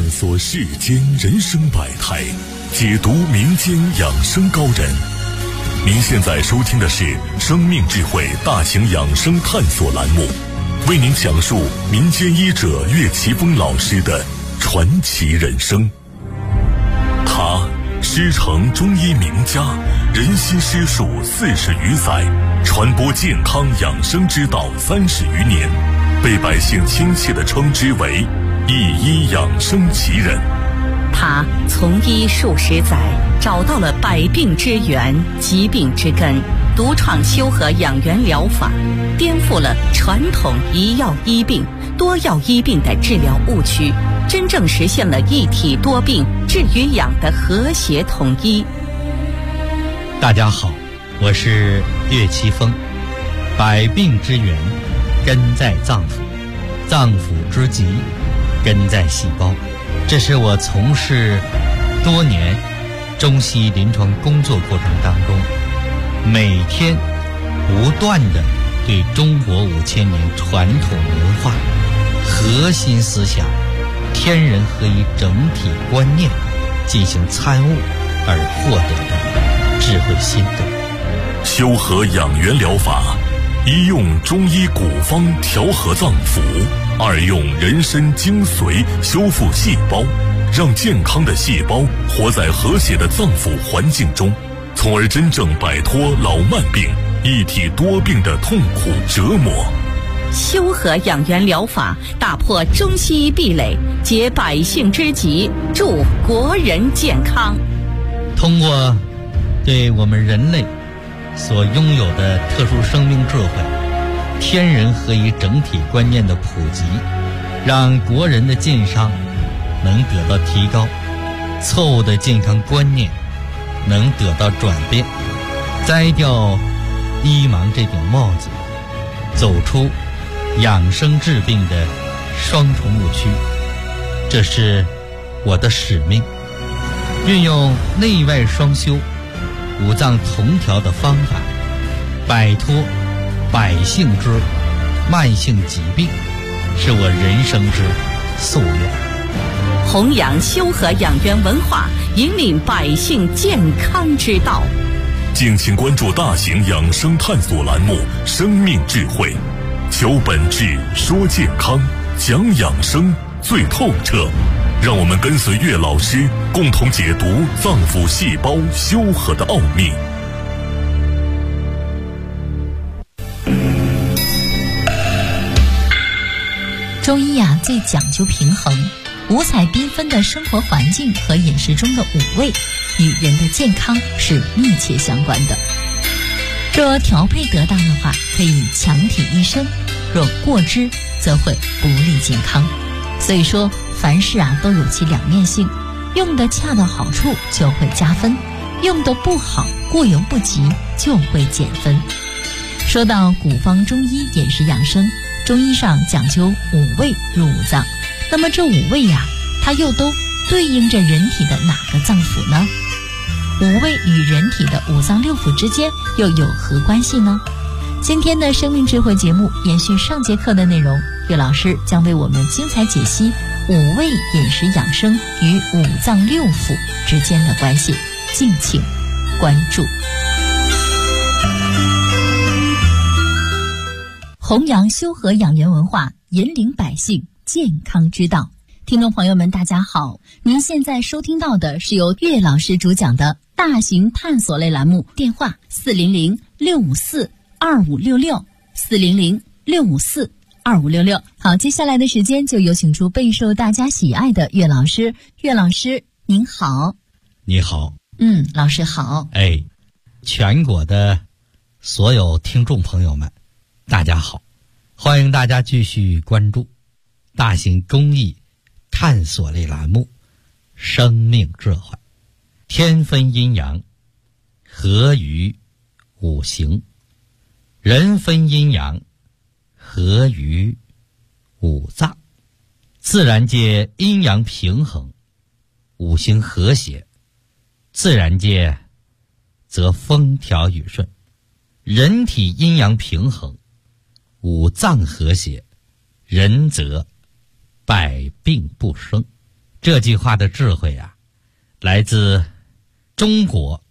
索世间人生百态，解读民间养生高人。您现在收听的是生命智慧大型养生探索栏目，为您讲述民间医者岳奇峰老师的传奇人生。他师承中医名家，人心师术40余载，传播健康养生之道30余年，被百姓亲切地称之为一医养生奇人。 他从医数十载，找到了百病之源、疾病之根，独创修和养元疗法，颠覆了传统一药医病、多药医病的治疗误区，真正实现了一体多病、治与养的和谐统一。 大家好，我是岳奇峰。百病之源根在脏腑，脏腑之疾根在细胞。这是我从事多年中西医临床工作过程当中，每天不断地对中国5000年传统文化核心思想天人合一整体观念进行参悟而获得的智慧心得。 修和养元疗法，一用中医古方调和脏腑，二用人参精髓修复细胞，让健康的细胞活在和谐的脏腑环境中，从而真正摆脱老慢病、一体多病的痛苦折磨。 修和养元疗法打破中西医壁垒，解百姓之急，助国人健康。 通过对我们人类所拥有的特殊生命智慧、天人合一整体观念的普及，让国人的健康能得到提高，错误的健康观念能得到转变，摘掉医盲这顶帽子，走出养生治病的双重误区。这是我的使命，运用内外双修、五脏同调的方法，摆脱百姓之慢性疾病，是我人生之夙愿。 弘扬修和养元文化，引领百姓健康之道。 敬请关注大型养生探索栏目《生命智慧》，求本质，说健康，讲养生最透彻。让我们跟随岳老师，共同解读脏腑细胞修和的奥秘。 中医最讲究平衡，五彩缤纷的生活环境和饮食中的五味与人的健康是密切相关的。若调配得当的话，可以强体益身；若过之，则会不利健康。所以说，凡事都有其两面性，用的恰到好处就会加分，用的不好，过犹不及就会减分。说到古方中医饮食养生，中医上讲究五味入五脏，那么这五味它又都对应着人体的哪个脏腑呢？五味与人体的五脏六腑之间又有何关系呢？今天的生命智慧节目延续上节课的内容，岳老师将为我们精彩解析五味饮食养生与五脏六腑之间的关系，敬请关注。弘扬修和养元文化，引领百姓健康之道。听众朋友们大家好，您现在收听到的是由岳老师主讲的大型探索类栏目，电话400-654-2566 400-654-2566。好，接下来的时间就有请出备受大家喜爱的岳老师。岳老师您好。 你好。 老师好。 全国的所有听众朋友们大家好，欢迎大家继续关注大型公益探索类栏目生命智慧。天分阴阳，合于五行；人分阴阳，合于五脏。自然界阴阳平衡，五行和谐，自然界则风调雨顺。人体阴阳平衡，五脏和谐，人则百病不生。 这句话的智慧啊，来自中国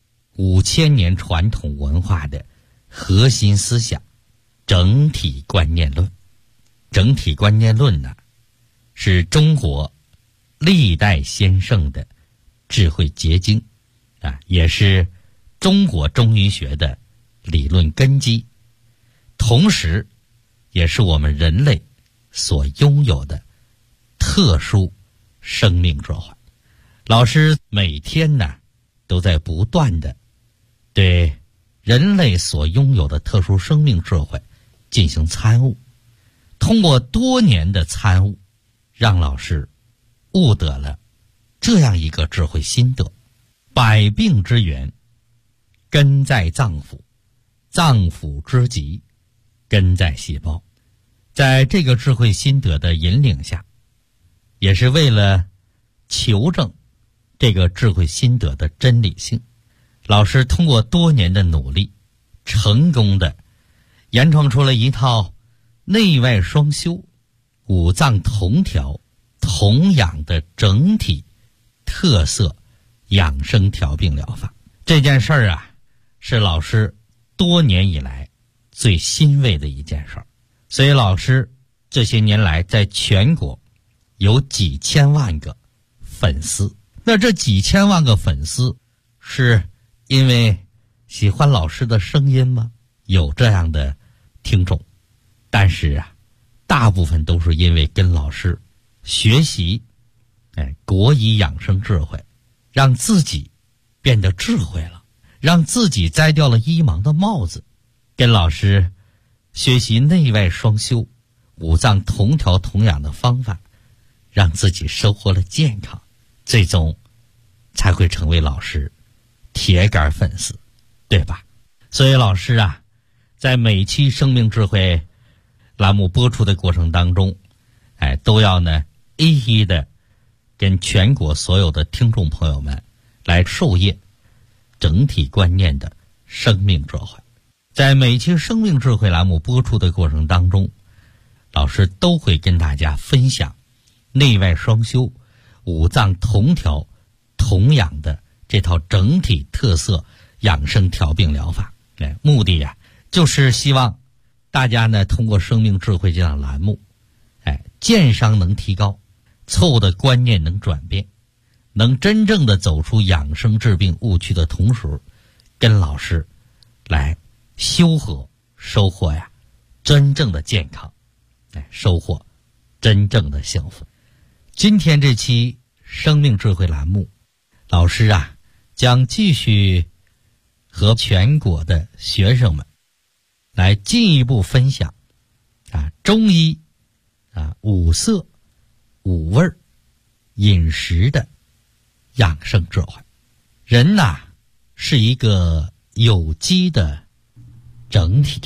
5000年传统文化的核心思想整体观念论。整体观念论呢，是中国历代先圣的智慧结晶啊，也是中国中医学的理论根基，同时也是我们人类所拥有的特殊生命智慧。老师每天呢都在不断的对人类所拥有的特殊生命智慧进行参悟，通过多年的参悟，让老师悟得了这样一个智慧心得：百病之源根在脏腑，脏腑之疾根在细胞。在这个智慧心得的引领下，也是为了求证这个智慧心得的真理性，老师通过多年的努力，成功的研创出了一套内外双修、五脏同调、同养的整体特色养生调病疗法。这件事儿啊，是老师多年以来最欣慰的一件事儿。所以老师这些年来在全国有几千万个粉丝，那这几千万个粉丝是因为喜欢老师的声音吗？有这样的听众，但是啊，大部分都是因为跟老师学习国医养生智慧，让自己变得智慧了，让自己摘掉了医盲的帽子，跟老师学习内外双修、五脏同调同养的方法，让自己收获了健康，最终才会成为老师铁杆粉丝，对吧？所以老师啊，在每期生命智慧栏目播出的过程当中，都要呢一一的跟全国所有的听众朋友们来授业整体观念的生命智慧。在每期生命智慧栏目播出的过程当中，老师都会跟大家分享内外双修、五脏同调同养的这套整体特色养生调病疗法。目的呀，就是希望大家呢通过生命智慧这档栏目，健商能提高，错误的观念能转变，能真正的走出养生治病误区的同时，跟老师来修和收获呀真正的健康，收获真正的幸福。今天这期生命智慧栏目，老师啊将继续和全国的学生们来进一步分享中医五色五味饮食的养生智慧。人呐是一个有机的整体，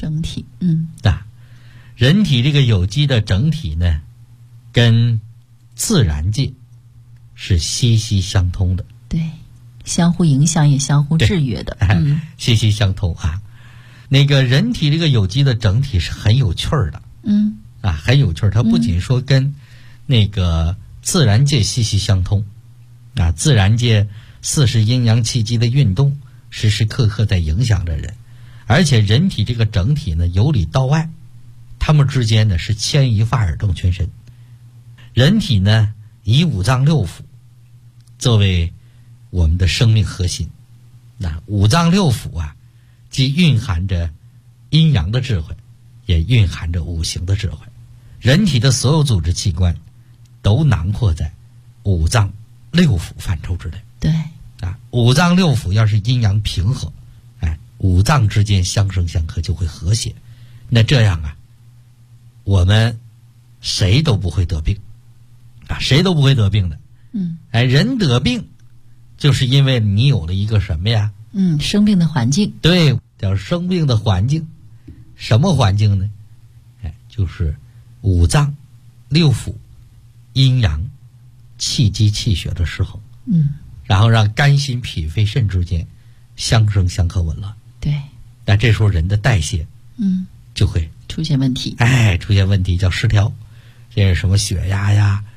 人体这个有机的整体呢，跟自然界是息息相通的， 对，相互影响也相互制约的， 息息相通啊。那个人体这个有机的整体是很有趣儿的，很有趣儿。它不仅说跟那个自然界息息相通，自然界40阴阳气机的运动时时刻刻在影响着人，而且人体这个整体呢由里到外，它们之间呢是牵一发而动全身。人体呢以五脏六腑作为我们的生命核心，五脏六腑啊，既蕴含着阴阳的智慧，也蕴含着五行的智慧。人体的所有组织器官都囊括在五脏六腑范畴之内。 对， 五脏六腑要是阴阳平和，五脏之间相生相克就会和谐。那这样啊，我们谁都不会得病，谁都不会得病的。人得病就是因为你有了一个什么呀？ 生病的环境。 对，叫生病的环境。什么环境呢？就是五脏六腑阴阳气机气血的失衡。然后让肝心脾肺肾之间相生相克紊乱。 对， 那这时候人的代谢就会出现问题。 出现问题叫失调，这是什么血压呀、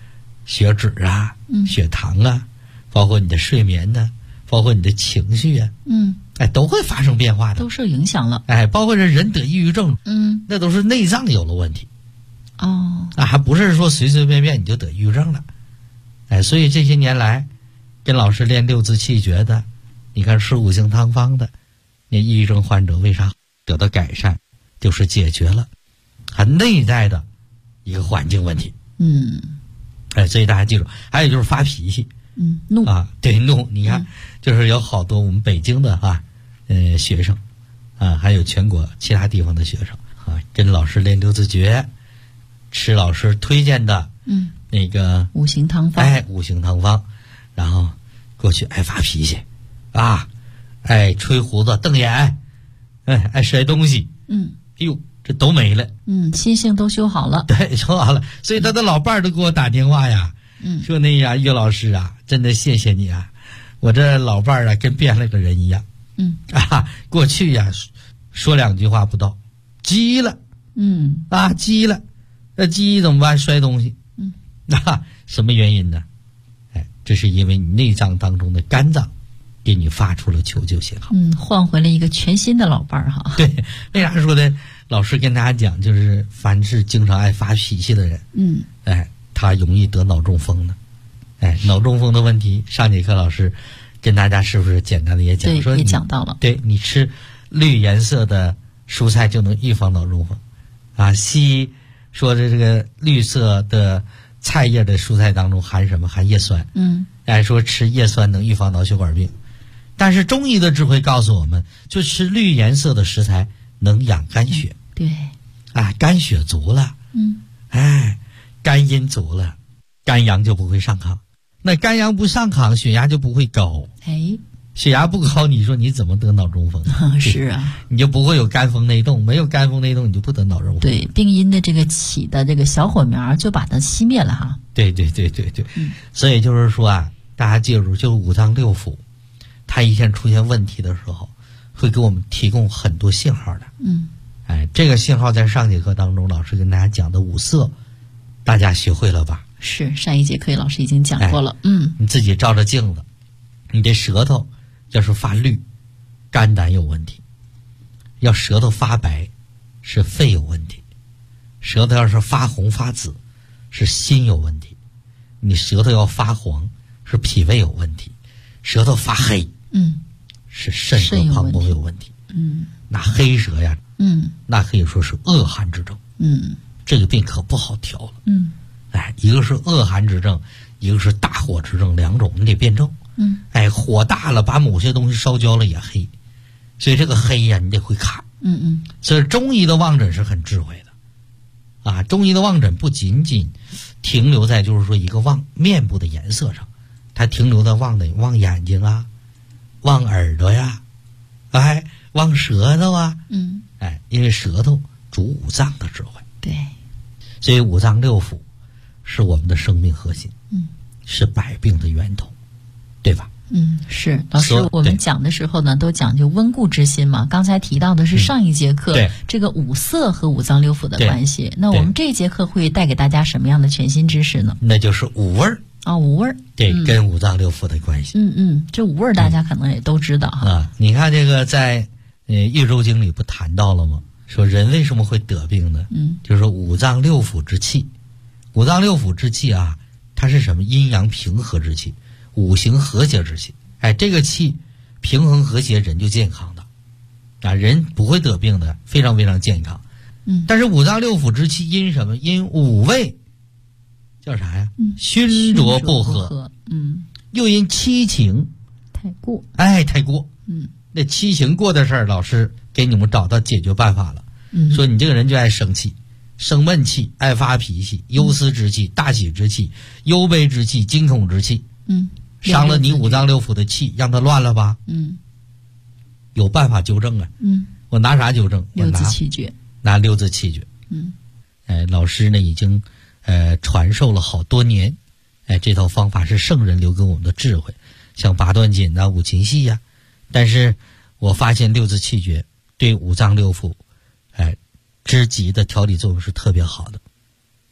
血脂啊、血糖啊，包括你的睡眠呢，包括你的情绪啊，都会发生变化的， 都受影响了。 包括这人得抑郁症，那都是内脏有了问题。还不是说随随便便你就得抑郁症了。所以这些年来跟老师练六字气诀的，你看吃五行汤方的，那抑郁症患者为啥得到改善，就是解决了很内在的一个环境问题。所以大家记住，还有就是发脾气， 怒对，怒。你看，就是有好多我们北京的学生还有全国其他地方的学生跟老师练六字诀，吃老师推荐的那个五行汤方， 五行汤方，然后过去爱发脾气爱吹胡子瞪眼，爱摔东西，这都没了， 心性都修好了， 对，修好了。所以他的老伴儿都给我打电话呀，说那呀，岳老师啊，真的谢谢你啊，我这老伴儿跟变了个人一样，过去呀说两句话不到，急了，急了，那急怎么办？摔东西，什么原因呢？这是因为你内脏当中的肝脏给你发出了求救信号， 换回了一个全新的老伴儿哈。 对，为啥说的？老师跟大家讲，就是凡是经常爱发脾气的人，他容易得脑中风的。脑中风的问题，上节课老师跟大家是不是简单的也讲说， 也讲到了。 对，你吃绿颜色的蔬菜就能预防脑中风西医说的这个绿色的菜叶的蔬菜当中含什么？含叶酸。说吃叶酸能预防脑血管病。但是中医的智慧告诉我们，就吃绿颜色的食材能养肝血。 对， 肝血足了，肝阴足了，肝阳就不会上亢。那肝阳不上亢，血压就不会高。血压不高，你说你怎么得脑中风？ 是啊， 你就不会有肝风内动，没有肝风内动，你就不得脑中风。 对，病因的这个起的这个小火苗就把它熄灭了哈。 对，所以就是说大家记住，就是五脏六腑，它一旦出现问题的时候，会给我们提供很多信号的。这个信号在上节课当中老师跟大家讲的五色，大家学会了吧？ 是，上一节课老师已经讲过了。 你自己照着镜子，你的舌头要是发绿，肝胆有问题；要舌头发白，是肺有问题；舌头要是发红发紫，是心有问题；你舌头要发黄，是脾胃有问题；舌头发黑，是肾和膀胱有问题。那黑舌呀，那可以说是恶寒之症。这个病可不好调了。一个是恶寒之症，一个是大火之症，两种你得辩证。火大了，把某些东西烧焦了也黑，所以这个黑呀，你得会看。所以中医的望诊是很智慧的。中医的望诊不仅仅停留在就是说一个望面部的颜色上，它停留在望眼睛啊，望耳朵呀，望舌头啊。因为舌头主五脏的智慧。 对， 所以五脏六腑是我们的生命核心，是百病的源头，对吧？ 是。老师，我们讲的时候呢，都讲究温故知新嘛。刚才提到的是上一节课这个五色和五脏六腑的关系。那我们这一节课会带给大家什么样的全新知识呢？那就是五味儿。 五味儿。 对，跟五脏六腑的关系。 这五味儿大家可能也都知道哈。 你看这个在《玉州经》里不谈到了吗？说人为什么会得病呢？就是说五脏六腑之气。五脏六腑之气它是什么？阴阳平和之气，五行和谐之气。这个气平衡和谐，人就健康的人不会得病的，非常非常健康。但是五脏六腑之气因什么？因五味叫啥呀？熏浊不和。又因七情太过。 太过。那七情过的事儿，老师给你们找到解决办法了。说你这个人就爱生气，生闷气，爱发脾气，忧思之气，大喜之气，忧悲之气，惊恐之气。伤了你五脏六腑的气，让它乱了吧？有办法纠正啊。我拿啥纠正？ 六字气诀。 拿六字气诀。老师呢已经传授了好多年。这套方法是圣人留给我们的智慧，像八段锦五禽戏呀。但是我发现六字气诀对五脏六腑之极的调理作用是特别好的。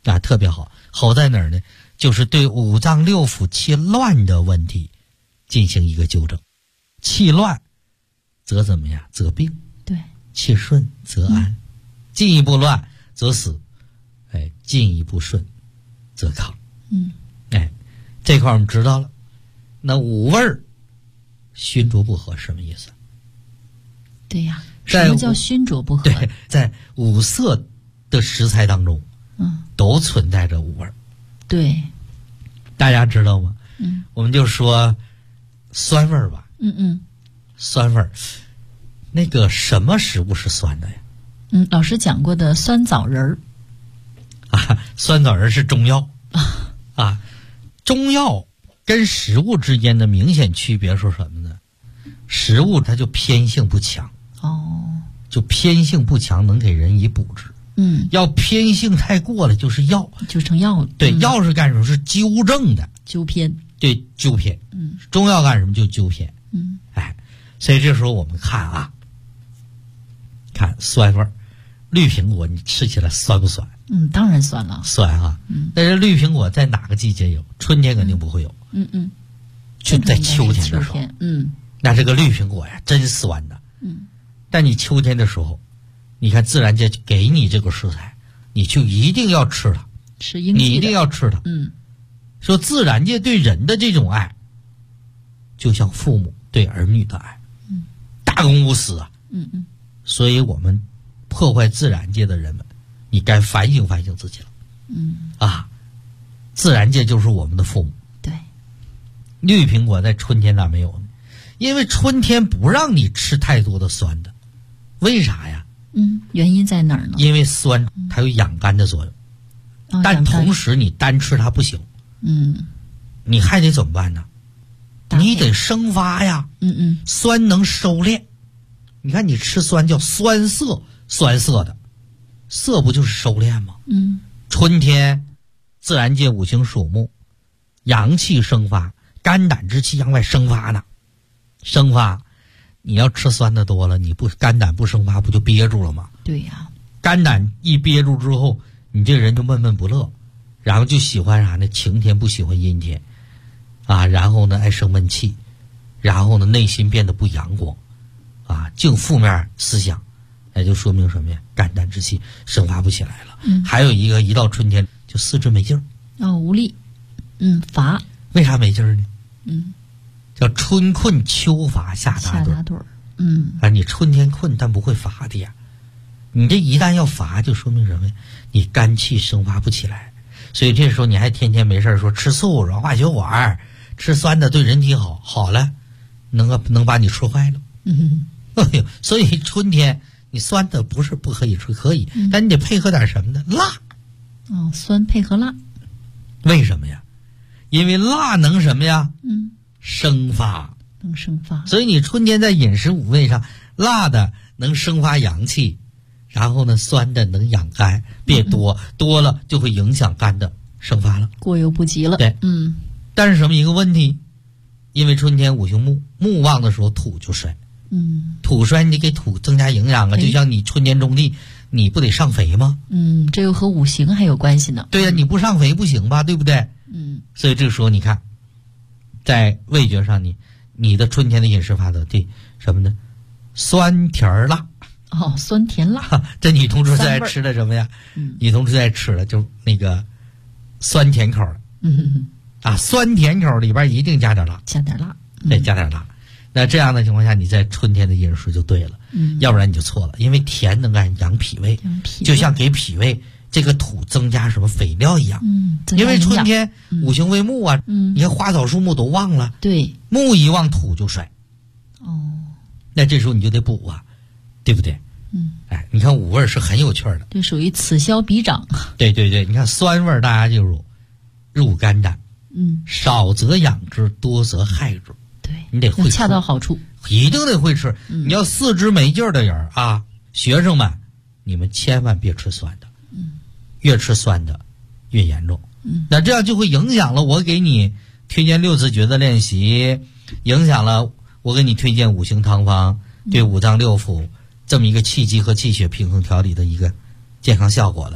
啊，特别好。好在哪儿呢？就是对五脏六腑气乱的问题进行一个纠正。气乱则怎么样？则病。 对。 气顺则安，进一步乱则死，进一步顺则康。这块我们知道了。那五味儿熏浊不合什么意思？ 对呀，什么叫熏浊不合？ 对，在五色的食材当中，都存在着五味儿。对，大家知道吗？我们就说酸味儿吧。酸味儿。那个什么食物是酸的呀？ 老师讲过的酸枣仁儿。 酸枣仁是中药。中药跟食物之间的明显区别是什么呢？食物它就偏性不强。就偏性不强，能给人以补治。要偏性太过了，就是药， 就成药了。 对，药是干什么？是纠正的。 纠偏。对， 纠偏。中药干什么？就纠偏。所以这时候我们看看酸味儿，绿苹果你吃起来酸不酸？ 当然酸了。 酸啊。但是绿苹果在哪个季节有？春天肯定不会有。就在秋天的时候。那这个绿苹果呀，真酸的。但你秋天的时候，你看自然界给你这个食材，你就一定要吃它。 吃应季的。 你一定要吃它。说自然界对人的这种爱，就像父母对儿女的爱。大公无私啊。所以我们破坏自然界的人们，你该反省反省自己了。自然界就是我们的父母。 对。 绿苹果在春天咋没有呢？因为春天不让你吃太多的酸的。为啥呀？ 原因在哪儿呢？ 因为酸它有养肝的作用。但同时你单吃它不行。你还得怎么办呢？你得生发呀。酸能收敛。你看你吃酸叫酸涩，酸涩的，涩不就是收敛吗？春天自然界五行属木，阳气生发，肝胆之气向外生发呢。生发，你要吃酸的多了，你不肝胆不生发，不就憋住了吗？ 对呀。 肝胆一憋住之后，你这个人就闷闷不乐，然后就喜欢啥呢？晴天不喜欢阴天，然后呢爱生闷气，然后呢内心变得不阳光，净负面思想，那就说明什么呀？肝胆之气生发不起来了。还有一个，一到春天就四肢没劲儿。 无力。乏。 为啥没劲儿呢？叫春困秋乏夏打盹儿。你春天困但不会乏的呀。你这一旦要乏，就说明什么呀？你肝气生发不起来。所以这时候你还天天没事说吃素软化血管，吃酸的对人体好，好了能把你吃坏了。所以春天你酸的不是不可以吃，可以，但你得配合点什么呢？辣。 酸配合辣。 为什么呀？因为辣能什么呀？生发。 能生发。 所以你春天在饮食五味上，辣的能生发阳气，然后呢酸的能养肝，别多，多了就会影响肝的生发了， 过犹不及了。 对。但是什么一个问题？因为春天五行木，木旺的时候土就衰。土衰你给土增加营养啊，就像你春天种地，你不得上肥吗？ 这又和五行还有关系呢。 对呀，你不上肥不行吧，对不对？所以这个时候你看，在味觉上你的春天的饮食法则对什么呢？酸甜辣。 酸甜辣。 这女同志最爱吃的什么呀？女同志最爱吃的就那个酸甜口的。酸甜口里边一定加点辣。 加点辣。 对，加点辣。那这样的情况下，你在春天的饮食就对了。要不然你就错了。因为甜能养脾胃，就像给脾胃这个土增加什么肥料一样。因为春天五行为木啊，你看花草树木都旺了。 对。 木一旺土就衰。那这时候你就得补啊，对不对？你看五味是很有趣的。 这属于此消彼长。 对对对，你看酸味大家就入肝胆。少则养之，多则害之。 对， 你得会吃， 恰到好处， 一定得会吃。你要四肢没劲儿的人学生们，你们千万别吃酸的。越吃酸的越严重。那这样就会影响了我给你推荐6次觉的练习，影响了我给你推荐五行汤方，对五脏六腑这么一个气机和气血平衡调理的一个健康效果了。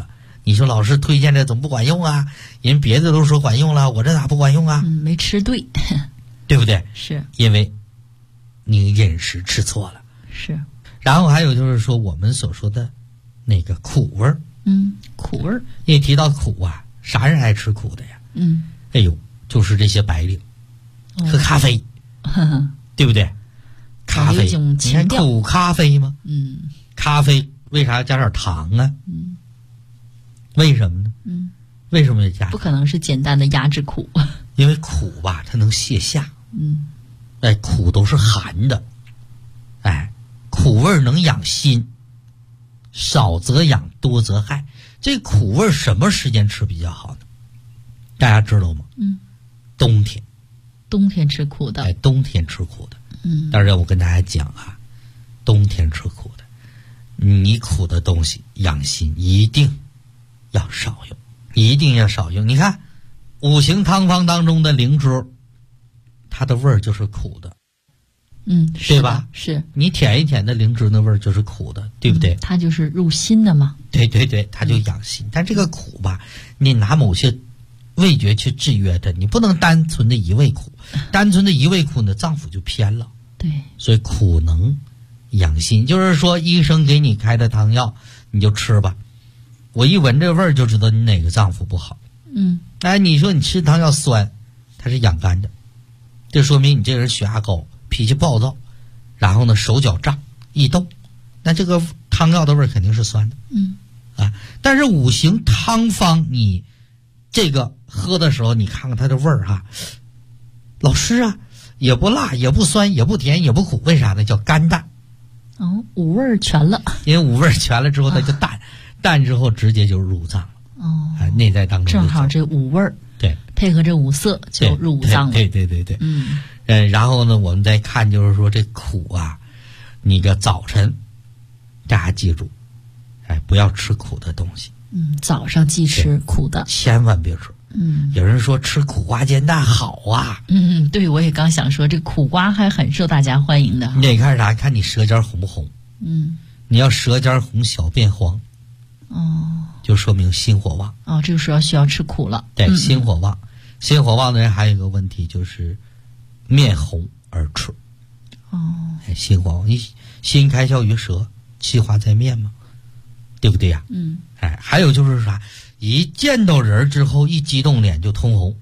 你说老师推荐的怎么不管用啊？人别的都说管用了，我这咋不管用啊？ 没吃对， 对不对？ 是因为你饮食吃错了。 是。 然后还有就是说我们所说的那个苦味儿， 苦味儿。 一提到苦啊，啥人爱吃苦的呀？哎呦，就是这些白领，喝咖啡，对不对？咖啡，你看苦咖啡吗？咖啡为啥要加点糖啊？为什么呢？为什么要加？ 不可能是简单的压制苦， 因为苦吧，它能泻下。哎，苦都是寒的，哎，苦味能养心，少则养，多则害。这苦味什么时间吃比较好呢？大家知道吗？冬天。 冬天吃苦的。 哎，冬天吃苦的。但是我跟大家讲啊，冬天吃苦的，你苦的东西养心一定要少用，一定要少用。你看五行汤方当中的灵芝，它的味儿就是苦的，对吧？ 是你舔一舔的灵芝，那味儿就是苦的，对不对？ 它就是入心的嘛。 对对对，它就养心。但这个苦吧，你拿某些味觉去制约它，你不能单纯的一味苦，单纯的一味苦呢，脏腑就偏了。 对，所以苦能养心，就是说医生给你开的汤药，你就吃吧。我一闻这味儿就知道你哪个脏腑不好。哎，你说你吃汤药酸，它是养肝的，这说明你这人血压高，脾气暴躁，然后呢手脚胀易动，那这个汤药的味儿肯定是酸的。但是五行汤方你这个喝的时候，你看看它的味儿哈，老师啊，也不辣，也不酸，也不甜，也不苦，为啥呢？叫甘淡。 五味全了。 因为五味全了之后，它就淡，淡之后直接就入脏了。内在当中正好这五味对配合这五色就入五脏了。 对。然后呢，我们再看就是说这苦啊，你个早晨大家记住，哎，不要吃苦的东西。 早上忌吃苦的， 千万别吃。有人说吃苦瓜煎蛋好啊。 对，我也刚想说，这苦瓜还很受大家欢迎的。 你得看啥？看你舌尖红不红。你要舌尖红，小便黄，就说明心火旺。 这个时候需要吃苦了。 对，心火旺，心火旺的人还有一个问题就是面红耳赤。心火旺，你心开窍于舌，气化在面嘛，对不对呀？还有就是啥？一见到人之后，一激动脸就通红。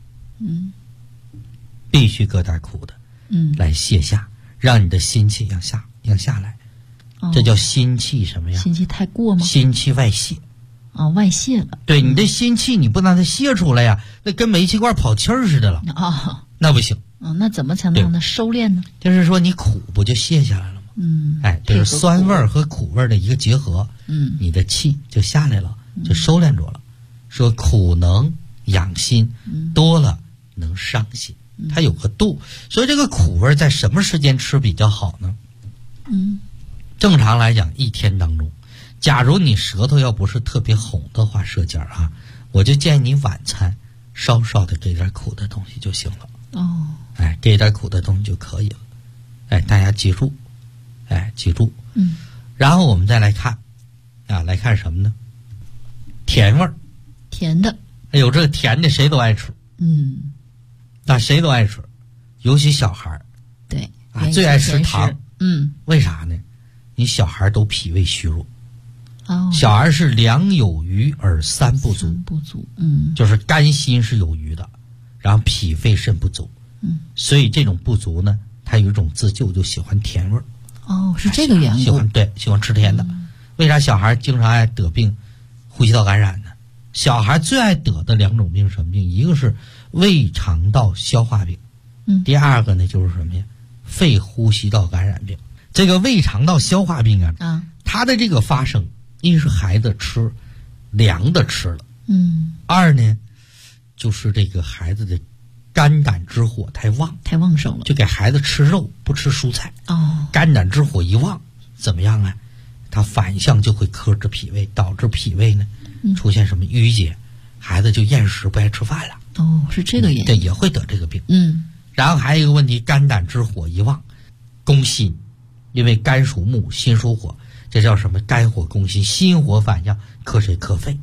必须搁点苦的，来泻下，让你的心气要下来。这叫心气什么呀？ 心气太过吗？ 心气外泄。 外泄了。 对，你的心气你不让它泄出来呀，那跟煤气罐跑气儿似的了。那不行。 那怎么才能让它收敛呢？ 就是说你苦不就泄下来了吗？这是酸味和苦味的一个结合。你的气就下来了，就收敛住了。说苦能养心，多了能伤心，它有个度。所以这个苦味在什么时间吃比较好呢？正常来讲，一天当中，假如你舌头要不是特别红的话，舌尖啊，我就建议你晚餐稍稍的给点苦的东西就行了。给点苦的东西就可以了。大家记住，记住。然后我们再来看，来看什么呢？甜味儿。 甜的。 这个甜的谁都爱吃。谁都爱吃，尤其小孩儿。 对。 最爱吃糖。为啥呢？你小孩都脾胃虚弱。小孩是两有余而三不足。就是肝心是有余的，然后脾肺肾不足。所以这种不足呢，他有一种自救，就喜欢甜味儿。 是这个缘故。 喜欢吃甜的。为啥小孩经常爱得病，呼吸道感染呢？小孩最爱得的两种病什么病？一个是胃肠道消化病，第二个呢就是什么呀？肺呼吸道感染病。这个胃肠道消化病啊，它的这个发生，一是孩子吃凉的吃了，二呢就是这个孩子的肝胆之火太旺盛了， 就给孩子吃肉不吃蔬菜。肝胆之火一旺怎么样啊？它反向就会克制脾胃，导致脾胃呢出现什么淤结，孩子就厌食不爱吃饭了。 是这个原因。 对，也会得这个病。然后还有一个问题，肝胆之火一旺攻心，因为肝属木，心属火，这叫什么？肝火攻心，心火反向克谁？克肺。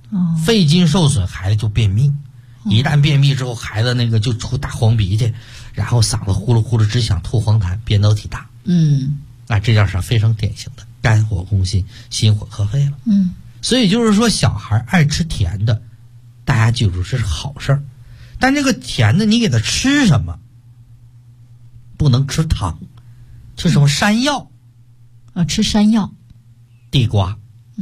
肺经受损，孩子就便秘。一旦便秘之后，孩子那个就出大黄鼻涕，然后嗓子呼噜呼噜只想吐黄痰，扁桃体大。那这样是非常典型的肝火攻心，心火克肺了。所以就是说，小孩爱吃甜的，大家记住这是好事儿。但这个甜的，你给他吃什么？不能吃糖，吃什么山药？ 吃山药、 地瓜。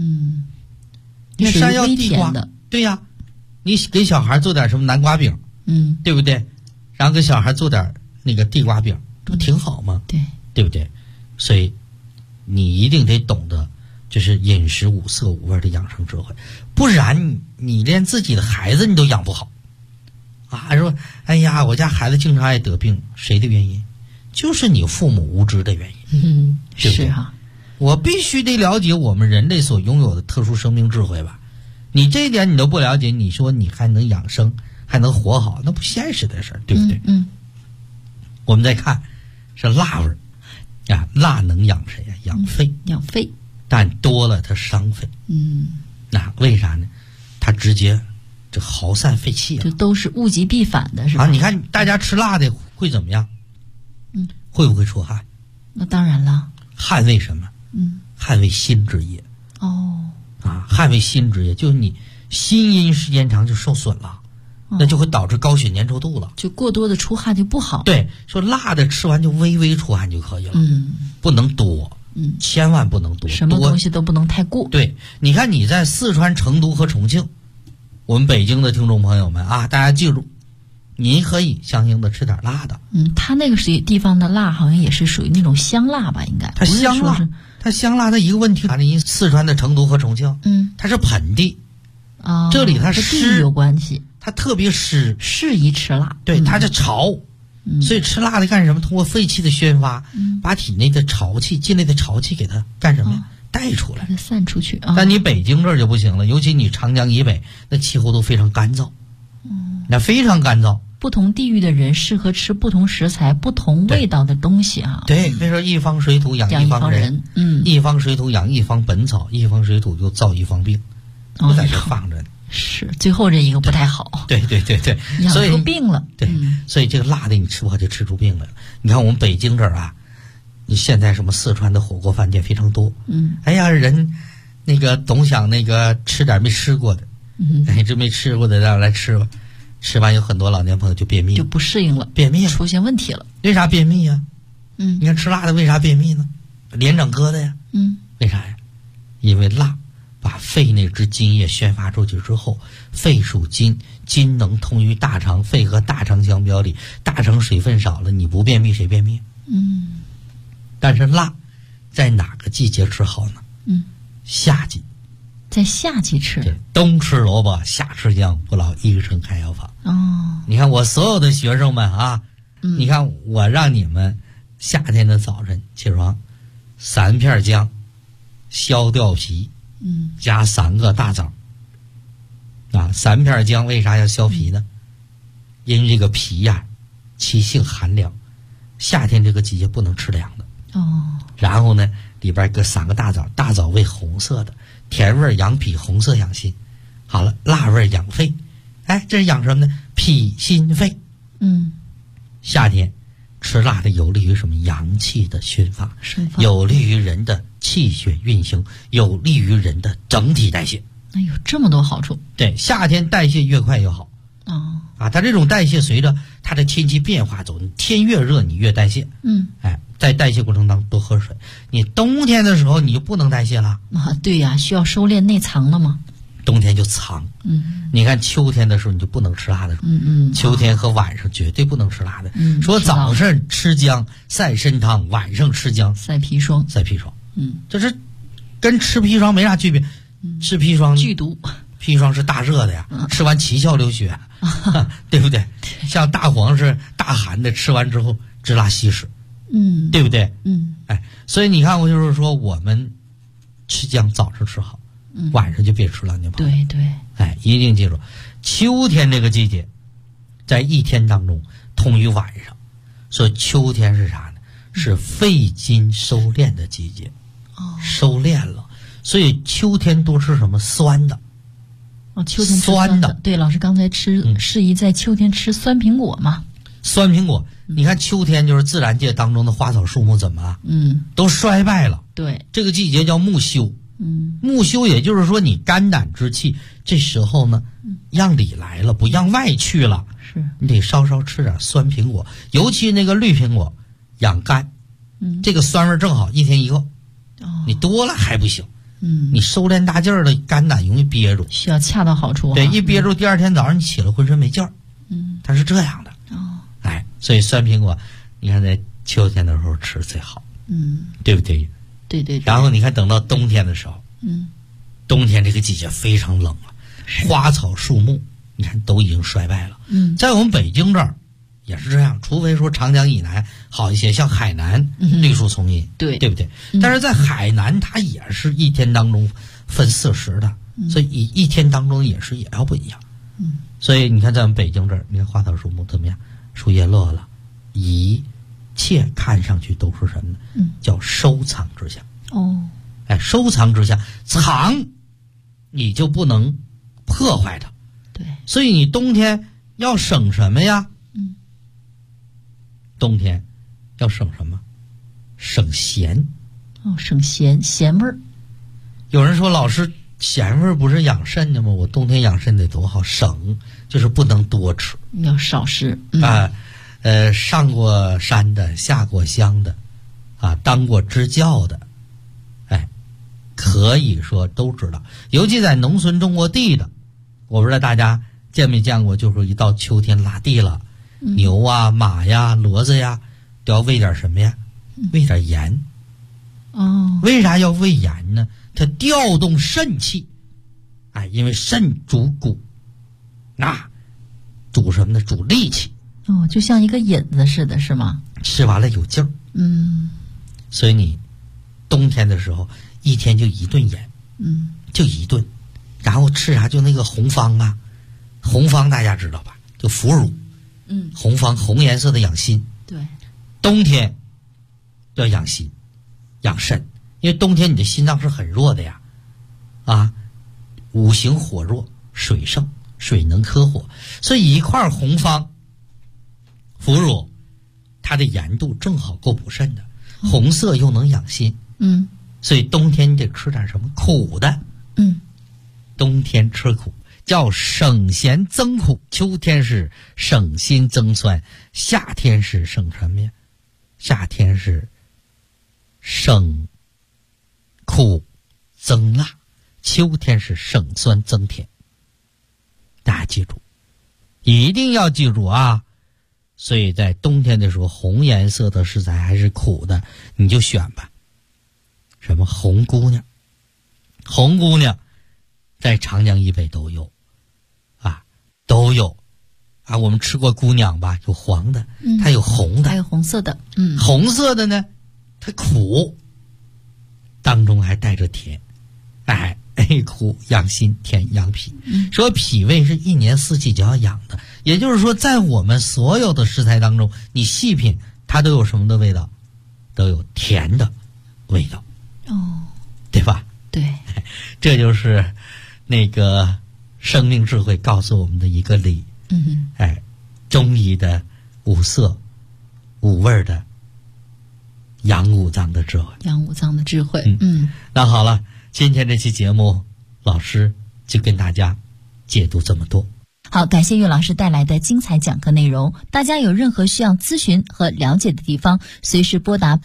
山药、地瓜，对呀。你给小孩做点什么南瓜饼，对不对？然后给小孩做点那个地瓜饼，这不挺好吗？对不对？所以你一定得懂得，就是饮食五色五味的养生智慧，不然你连自己的孩子你都养不好啊！说哎呀，我家孩子经常爱得病，谁的原因？就是你父母无知的原因。对不对？ 是啊， 我必须得了解我们人类所拥有的特殊生命智慧吧。你这一点你都不了解，你说你还能养生，还能活好，那不现实的事儿，对不对？我们再看是辣味儿啊，辣能养谁呀？养肺， 养肺， 但多了它伤肺。那为啥呢？它直接这耗散肺气啊， 这都是物极必反的，是吧？ 你看大家吃辣的会怎么样？会不会出汗？ 那当然了。 汗为什么？汗为心之液。汗为心之液，就是你心阴时间长就受损了，那就会导致高血粘稠度了， 就过多的出汗就不好。 对，说辣的吃完就微微出汗就可以了，不能多，千万不能多， 什么东西都不能太过。 对，你看你在四川成都和重庆，我们北京的听众朋友们啊，大家记住，您可以相应的吃点辣的。 它那个地方的辣好像也是属于那种香辣吧，应该。 它香辣，它香辣的一个问题，您四川的成都和重庆，它是盆地，这里它湿有关系， 它特别湿， 适宜吃辣。 对，它是潮，所以吃辣的干什么？通过肺气的宣发，把体内的潮气、进来的潮气给它干什么呀？带出来， 给它散出去。 但你北京这儿就不行了，尤其你长江以北，那气候都非常干燥，那非常干燥。 不同地域的人适合吃不同食材、不同味道的东西啊。 对，那时候一方水土养一方人，一方水土养一方本草，一方水土就造一方病，都在这放着呢。 是，最后这一个不太好。 对， 养出病了。 对，所以这个辣的你吃不好就吃出病来了。你看我们北京这儿啊，你现在什么四川的火锅饭店非常多。哎呀，人那个总想那个吃点没吃过的，这没吃过的让来吃吧。吃完有很多老年朋友就便秘了， 就不适应了， 便秘了， 出现问题了。 为啥便秘呀？你看吃辣的为啥便秘呢？连整疙瘩呀。为啥呀？因为辣把肺内之津液宣发出去之后，肺属金，金能通于大肠，肺和大肠相表里，大肠水分少了，你不便秘谁便秘？但是辣在哪个季节吃好呢？夏季。 在夏季吃， 冬吃萝卜，夏吃姜，不老医生开药方。你看我所有的学生们啊，你看我让你们夏天的早晨起床，3片姜，削掉皮，加3个大枣。3片姜为啥要削皮呢？因为这个皮呀，其性寒凉，夏天这个季节不能吃凉的。然后呢，里边搁3个大枣，大枣为红色的。甜味养脾，红色养心。好了，辣味养肺。这是养什么呢？脾心肺。夏天吃辣的有利于什么？阳气的宣发，有利于人的气血运行，有利于人的整体代谢。 有这么多好处。 对，夏天代谢越快越好。它这种代谢随着它的天气变化走，你天越热你越代谢。在代谢过程当中多喝水。你冬天的时候你就不能代谢了。 对呀，需要收敛内藏了吗？ 冬天就藏。你看秋天的时候你就不能吃辣的。秋天和晚上绝对不能吃辣的。说早上吃姜赛参汤，晚上吃姜赛砒霜。 这是跟吃砒霜没啥区别。吃砒霜剧毒， 砒霜是大热的呀，吃完七窍流血，对不对？像大黄是大寒的，吃完之后直拉稀屎。对不对？所以你看，我就是说，我们吃姜早上吃好，晚上就别吃了，你朋友。 对， 一定记住，秋天这个季节，在一天当中通于晚上，所以秋天是啥呢？是肺经收敛的季节，收敛了，所以秋天多吃什么酸的， 秋天吃酸的。对，老师刚才适宜在秋天吃酸苹果嘛。 酸苹果，你看秋天就是自然界当中的花草树木怎么了？都衰败了。 对， 这个季节叫木休。木休也就是说你肝胆之气这时候呢，让里来了，不让外去了。 是， 你得稍稍吃点酸苹果，尤其那个绿苹果，养肝。这个酸味正好，1天1个。你多了还不行。你收敛大劲儿的，肝胆容易憋住， 需要恰到好处。 对，一憋住，第二天早上你起来浑身没劲儿。它是这样的。所以酸苹果，你看在秋天的时候吃最好。对不对？ 对对。 然后你看等到冬天的时候，冬天这个季节非常冷了，花草树木你看都已经衰败了。在我们北京这儿也是这样，除非说长江以南好一些，像海南绿树丛荫，对不对？但是在海南它也是1天当中分4时的，所以1天当中也要不一样。所以你看在我们北京这儿，你看花草树木怎么样？树叶落了，一切看上去都是什么呢？叫收藏之象。收藏之象，藏你就不能破坏它。 对， 所以你冬天要省什么呀？冬天要省什么？省咸。 省咸味儿。 有人说老师，咸味儿不是养肾的吗？我冬天养肾得多好，省就是不能多吃， 要少吃。 上过山的，下过乡的，当过支教的，可以说都知道。尤其在农村种过地的，我不知道大家见没见过，就是一到秋天拉地了，牛啊、马呀、骡子呀，都要喂点什么呀？喂点盐。为啥要喂盐呢？它调动肾气。因为肾主骨，主什么呢？主力气。 就像一个引子似的，是吗？ 吃完了有劲儿。所以你冬天的时候1天就1顿盐，就1顿，然后吃啥？就那个红方啊，红方大家知道吧？就腐乳。红方红颜色的养心。 对， 冬天要养心养肾，因为冬天你的心脏是很弱的呀。五行火弱，水盛，水能克火，所以一块红方腐乳，它的盐度正好够补肾的，红色又能养心。所以冬天你得吃点什么苦的。冬天吃苦叫省咸增苦，秋天是省辛增酸，夏天是省什么呀？夏天是省苦增辣，秋天是省酸增甜。大家记住，一定要记住啊！所以在冬天的时候，红颜色的食材还是苦的，你就选吧。什么红姑娘？红姑娘在长江以北都有，都有。我们吃过姑娘吧？有黄的，它有红的， 还有红色的。 红色的呢，它苦，当中还带着甜。苦养心，甜养脾。说脾胃是1年4季就要养的，也就是说，在我们所有的食材当中，你细品，它都有什么的味道？都有甜的味道。对吧？ 对， 这就是那个生命智慧告诉我们的一个理。中医的5色5味的养五脏的智慧。 养五脏的智慧。 那好了，今天这期节目老师就跟大家解读这么多。 好，感谢岳老师带来的精彩讲课内容。大家有任何需要咨询和了解的地方，随时拨打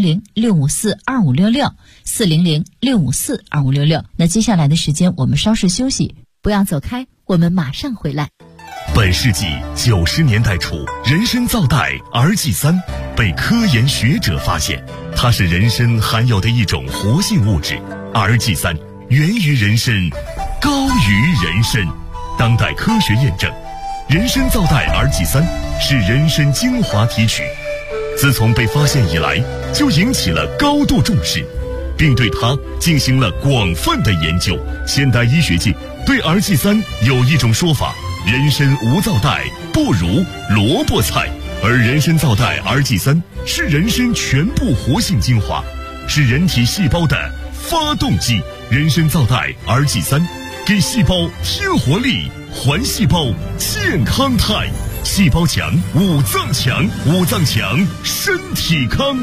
400-654-2566，400-654-2566。那接下来的时间我们稍事休息，不要走开，我们马上回来。 本世纪90年代初，人参皂苷儿祭三被科研学者发现，它是人参含有的一种活性物质。儿祭三源于人参，高于人参。当代科学验证，人参皂苷儿祭三是人参精华提取，自从被发现以来，就引起了高度重视，并对它进行了广泛的研究。现代医学界对儿祭三有一种说法：人参无皂苷不如萝卜菜，而人参皂苷儿祭三是人参全部活性精华，是人体细胞的发动机。人参皂苷儿祭三给细胞添活力，还细胞健康态。细胞强，五脏强，五脏强，身体康。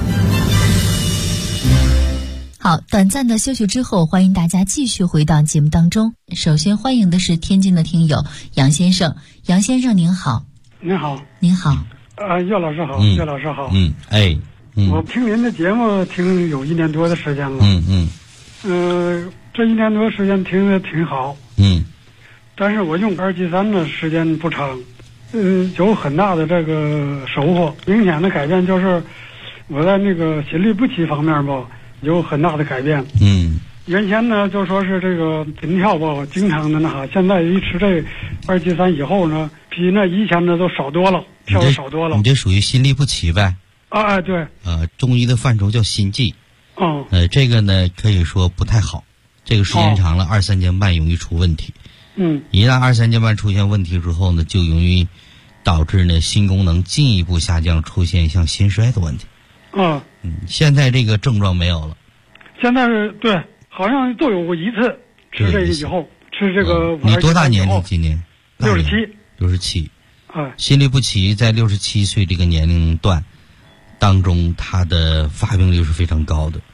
好，短暂的休息之后，欢迎大家继续回到节目当中。首先欢迎的是天津的听友杨先生，杨先生您好。 您好。 您好。 岳老师好。岳老师好。我听您的节目听有1年多的时间了。这1年多时间听得挺好。但是我用2G3的时间不长，有很大的这个收获。明显的改变就是我在那个心律不齐方面吧有很大的改变。原先呢就说是这个心跳吧经常的现在一吃这2G3以后呢，比那以前的都少多了，跳的少多了。 你这属于心律不齐呗？ 对。 中医的范畴叫心悸。这个呢可以说不太好，这个时间长了2、3节慢容易出问题。一旦2、3节慢出现问题之后呢，就容易导致呢心功能进一步下降，出现像心衰的问题。现在这个症状没有了。 现在是对，好像都有过一次吃这个以后，吃这个。 你多大年龄？今年 67。 67。心律不齐在67岁这个年龄段当中，它的发病率是非常高的。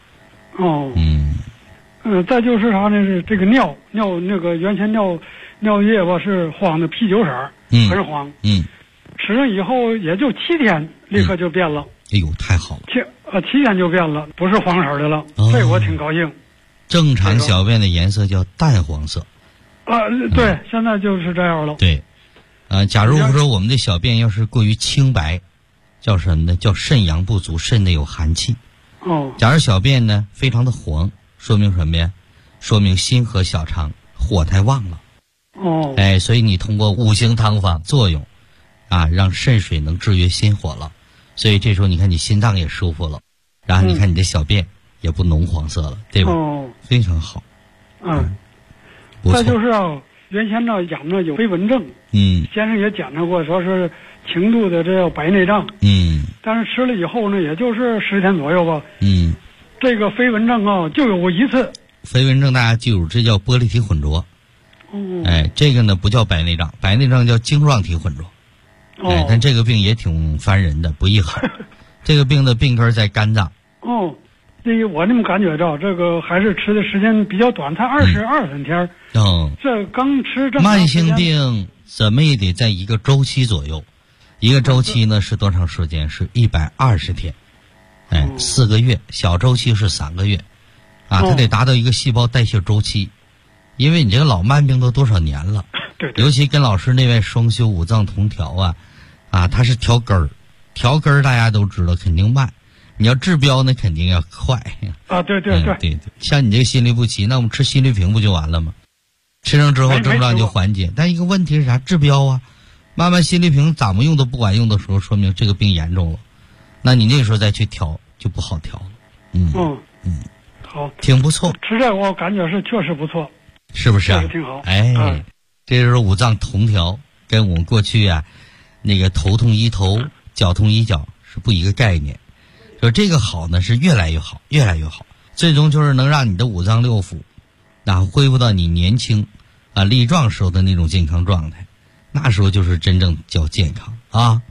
再就是啥呢？是这个尿那个原先尿液吧是黄的啤酒色，很黄。吃上以后也就7天，立刻就变了。 哎呦，太好了 ！7天就变了，不是黄色的了。这我挺高兴。 正常小便的颜色叫淡黄色。 对，现在就是这样了。 对，假如说我们的小便要是过于清白，叫什么呢？叫肾阳不足，肾内有寒气。假如小便呢非常的黄，说明什么呀？说明心和小肠火太旺了。所以你通过5行汤方作用，让肾水能制约心火了。所以这时候你看你心脏也舒服了，然后你看你的小便也不浓黄色了，对吧？非常好。 再就是原先养的有飞蚊症，先生也检查过，说是轻度的这叫白内障，但是吃了以后呢，也就是10天左右吧，这个飞蚊症就有过一次。 飞蚊症大家记住，这叫玻璃体混浊。这个呢不叫白内障，白内障叫晶状体混浊。但这个病也挺烦人的，不易好。这个病的病根在肝脏。这个我那么感觉着，这个还是吃的时间比较短，才22、23天。这刚吃这么慢性病怎么也得在一个周期左右，一个周期呢是多长时间？是120天。4个月，小周期是3个月。它得达到一个细胞代谢周期，因为你这个老慢病都多少年了。 对。 尤其跟老师那位双修5脏同调它是调根儿，调根儿大家都知道肯定慢，你要治标呢肯定要快。对，像你这个心律不齐，那我们吃心律平不就完了吗？吃上之后症状就缓解。但一个问题是啥？治标慢慢心律平怎么用都不管用的时候，说明这个病严重了，那你那时候再去调就不好调了。 好， 挺不错。 吃这我感觉是确实不错， 是不是？ 确实挺好。 这就是5脏同调，跟我们过去那个头痛医头，脚痛医脚是不一个概念。说这个好呢是越来越好，越来越好，最终就是能让你的5脏6腑恢复到你年轻力壮时候的那种健康状态，那时候就是真正叫健康。好。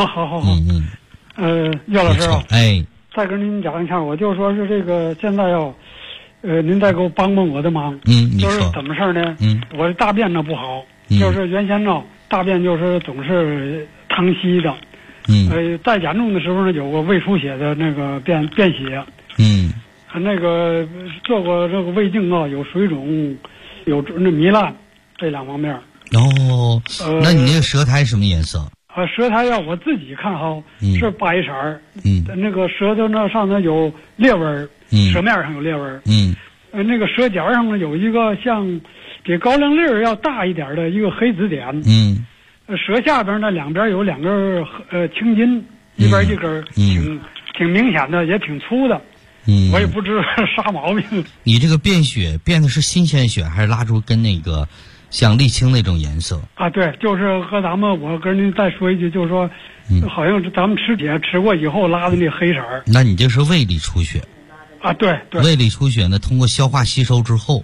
岳老师再跟您讲一下，我就说是这个现在您再给我帮我的忙。 你说就是怎么事呢？我的大便不好，就是原先大便就是总是淌稀的。再严重的时候呢，有过胃出血的那个便血。那个做过这个胃镜有水肿，有那糜烂，这2方面。 那你那个舌苔什么颜色？ 舌苔我自己看是白色儿。那个舌头那上头有裂纹，舌面上有裂纹。那个舌尖上呢有一个像比高粱粒要大一点的一个黑紫点。舌下边呢2边有2根青筋，一边一根，挺明显的，也挺粗的。我也不知道啥毛病。 你这个便血变的是新鲜血，还是拉出跟那个像沥青那种颜色？ 对，就是和我跟您再说一句，就是说，好像咱们吃铁吃过以后拉的那黑色儿。 那你这是胃里出血。 对。 胃里出血呢，通过消化吸收之后，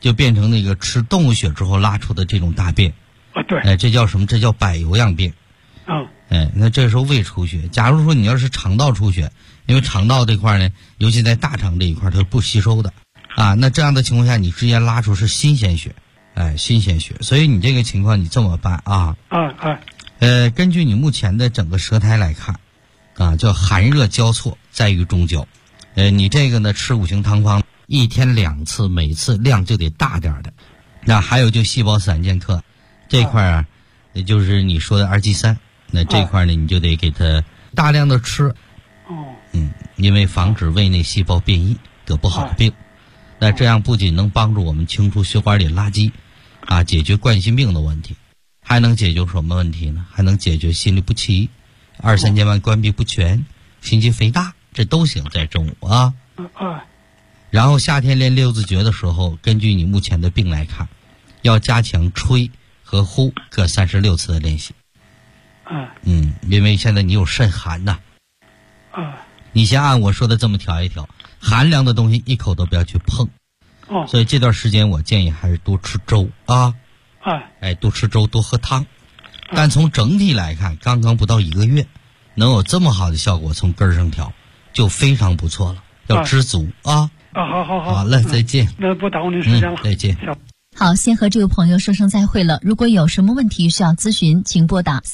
就变成那个吃动物血之后拉出的这种大便。 对。 这叫什么？这叫柏油样便。那这时候胃出血。假如说你要是肠道出血，因为肠道这块呢，尤其在大肠这一块它是不吸收的啊，那这样的情况下你直接拉出是新鲜血，新鲜血。所以你这个情况你这么办啊？根据你目前的整个舌苔来看啊，叫寒热交错在于中焦。你这个呢吃5行汤方1天2次，每次量就得大点的。那还有就细胞散健克这块啊，也就是你说的2G3，那这块呢你就得给它大量的吃。因为防止胃内细胞变异得不好的病。那这样不仅能帮助我们清除血管里垃圾啊，解决冠心病的问题，还能解决什么问题呢？还能解决心律不齐、二三尖瓣关闭不全、心肌肥大，这都行在中午啊。然后夏天练六字诀的时候，根据你目前的病来看，要加强吹和呼各36次的练习。因为现在你有肾寒呐。你先按我说的这么调一调，寒凉的东西一口都不要去碰。所以这段时间我建议还是多吃粥啊。多吃粥，多喝汤。但从整体来看，刚刚不到1个月，能有这么好的效果，从根儿上调就非常不错了。要知足啊。好了，再见。 那不耽误您时间了。 再见。 好，先和这位朋友说声再会了。如果有什么问题需要咨询，请拨打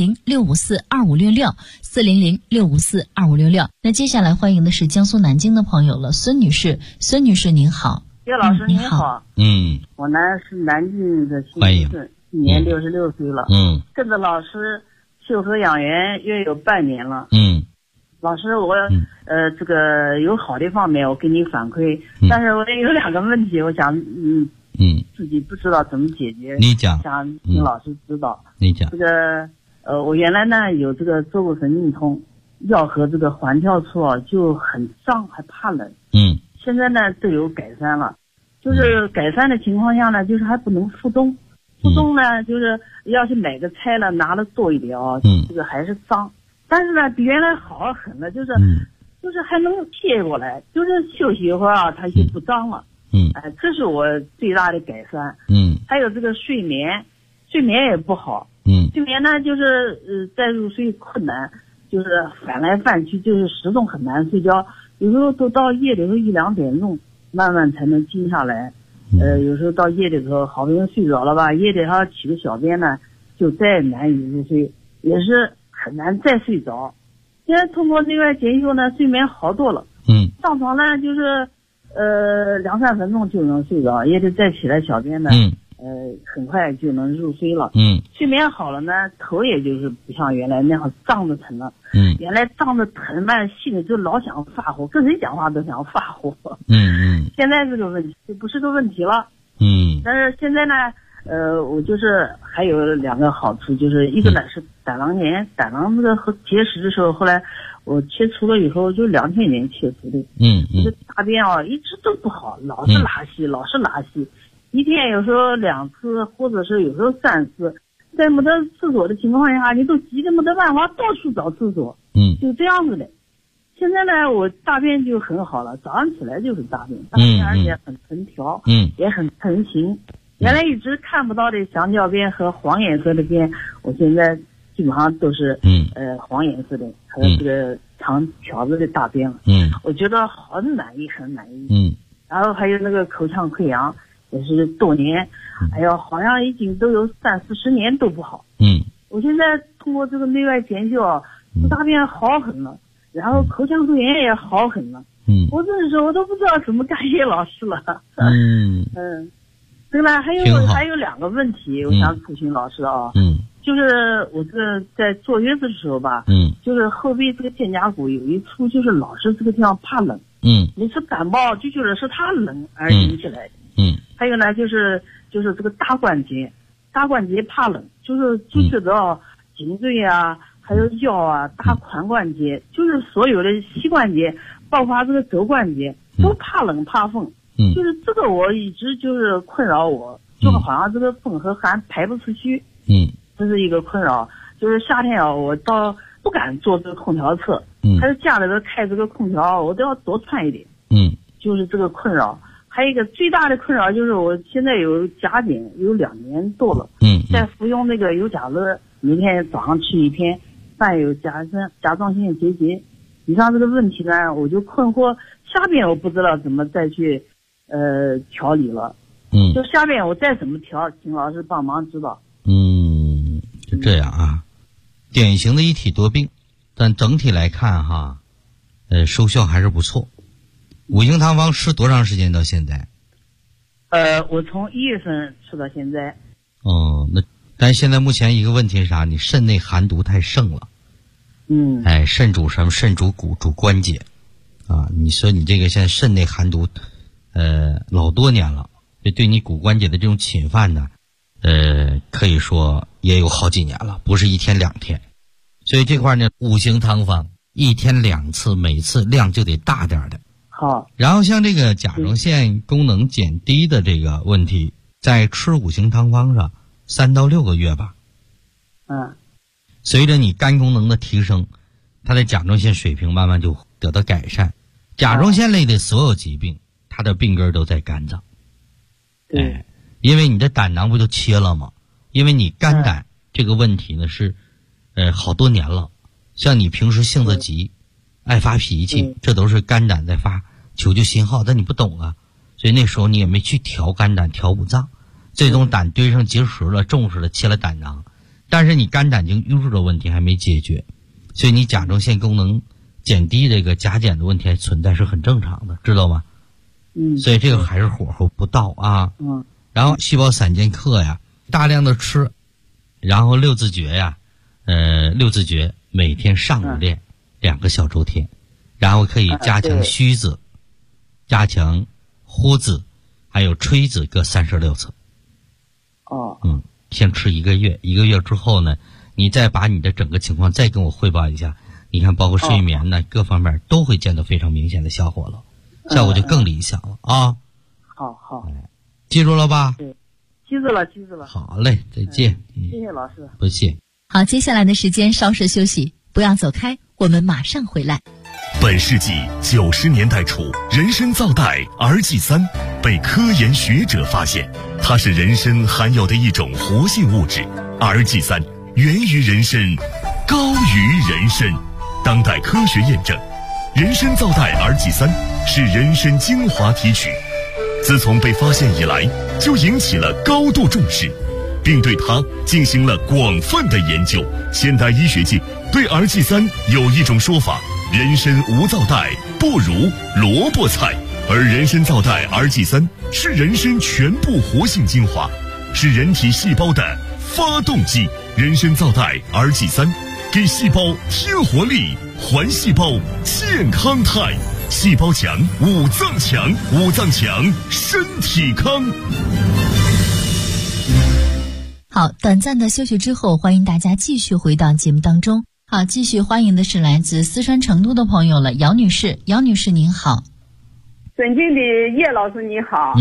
400-654-2566，400-654-2566。那接下来欢迎的是江苏南京的朋友了，孙女士。孙女士您好。 叶老师您好。我呢是南京的新村，今年66岁了。跟着老师修和养元约有半年了。老师我这个有好的方面我给你反馈，但是我也有2个问题，我想自己不知道怎么解决， 你讲， 想请老师指导。 你讲。 这个我原来呢有这个坐骨神经痛，腰和这个环跳处就很胀，还怕冷。现在呢都有改善了，就是改善的情况下呢，就是还不能复动。复动呢，就是要是买个菜了拿了多一点这个还是脏，但是呢比原来好很了，就是还能贴过来，就是休息一会儿它就不脏了。这是我最大的改善。还有这个睡眠也不好。睡眠呢就是再入睡困难，就是翻来翻去，就是始终很难睡觉，有时候都到夜里头1、2点钟慢慢才能静下来。有时候到夜里头好不容易睡着了吧，夜里还要起个小便呢，就再难以入睡，也是很难再睡着。现在通过内外检修呢，睡眠好多了。上床呢就是2、3分钟就能睡着，也得再起来小便呢，很快就能入睡了。睡眠好了呢，头也就是不像原来那样胀着疼了。原来胀着疼嘛，心里就老想发火，跟谁讲话都想发火。现在这个问题就不是个问题了。但是现在呢，我就是还有2个好处，就是一个呢是胆囊炎，胆囊这个结石的时候，后来我切除了以后，就2天前切除的。这大便一直都不好，老是拉稀，一天有时候2次，或者是有时候3次，在没得厕所的情况下，你都急得没得办法，到处找厕所。就这样子的。现在呢，我大便就很好了，早上起来就是大便，而且很成条，也很成型。原来一直看不到的香蕉便和黄颜色的便，我现在基本上都是黄颜色的，还有这个长条子的大便了。我觉得很满意。然后还有那个口腔溃疡，也是多年，好像已经都有30、40年都不好。我现在通过这个内外检修大便好很了，然后口腔溃疡也好很了。我这时候我都不知道怎么感谢老师了。对了，还有2个问题，我想咨询老师就是我这个在坐月子的时候吧，就是后背这个肩胛骨有一处，就是老是这个地方怕冷。每次感冒就觉得是它冷而引起来的。还有呢，就是这个大关节怕冷，就觉得颈椎啊，还有腰大髋关节，就是所有的膝关节，包括这个肘关节都怕冷怕风。就是这个我一直就是困扰我，就好像这个风和寒排不出去。这是一个困扰。就是夏天我倒不敢坐这个空调车，还是家里头开这个空调，我都要多穿一点。就是这个困扰。 还有一个最大的困扰就是我现在有甲减有2年多了，在服用那个尤加乐，每天早上吃1片，伴有甲状腺结节。以上这个问题呢，我就困惑，下边我不知道怎么再去调理了。就下边我再怎么调，请老师帮忙指导。 就这样啊，典型的一体多病，但整体来看哈，收效还是不错。五行汤方吃多长时间到现在？ 我从1月份吃到现在。 但现在目前一个问题是啥？你肾内寒毒太盛了。肾主什么？肾主骨，主关节啊。你说你这个现在肾内寒毒，老多年了，对你骨关节的这种侵犯呢，可以说也有好几年了，不是1天2天。所以这块呢，五行汤方1天2次，每次量就得大点的。 好。 然后像这个甲状腺功能减低的这个问题，在吃五行汤方上3到6个月吧。随着你肝功能的提升，它的甲状腺水平慢慢就得到改善。甲状腺类的所有疾病，它的病根都在肝脏。因为你的胆囊不就切了吗？因为你肝胆这个问题呢是好多年了。像你平时性子急，爱发脾气，这都是肝胆在发求救信号，但你不懂啊，所以那时候你也没去调肝胆调五脏，最终胆堆上结石了，重视了，切了胆囊，但是你肝胆经淤住的问题还没解决，所以你甲状腺功能减低这个甲减的问题还存在，是很正常的，知道吗？所以这个还是火候不到啊。然后细胞散健克呀，大量的吃，然后六字诀呀，六字诀每天上午练2个小周天，然后可以加强虚子，加强呼子，还有吹子各36次。先吃1个月，1个月之后呢，你再把你的整个情况再跟我汇报一下，你看包括睡眠呢，各方面都会见到非常明显的效果了，效果就更理想了啊。 好， 记住了吧？ 对，记住了。 好嘞，再见。 谢谢老师。 不谢。 好，接下来的时间稍事休息，不要走开，我们马上回来。 本世纪90年代初，人参皂苷 RG3 被科研学者发现，它是人参含有的一种活性物质。RG3 源于人参，高于人参。当代科学验证，人参皂苷 RG3 是人参精华提取，自从被发现以来，就引起了高度重视，并对它进行了广泛的研究。现代医学界对 RG3 有一种说法：人参无皂苷不如萝卜菜，而人参皂苷 RG3 是人参全部活性精华，是人体细胞的发动机。人参皂苷 RG3 给细胞添活力，还细胞健康态。细胞强，五脏强，五脏强，身体康。 好，短暂的休息之后，欢迎大家继续回到节目当中。好，继续欢迎的是来自四川成都的朋友了，姚女士。姚女士您好。 尊敬的叶老师你好。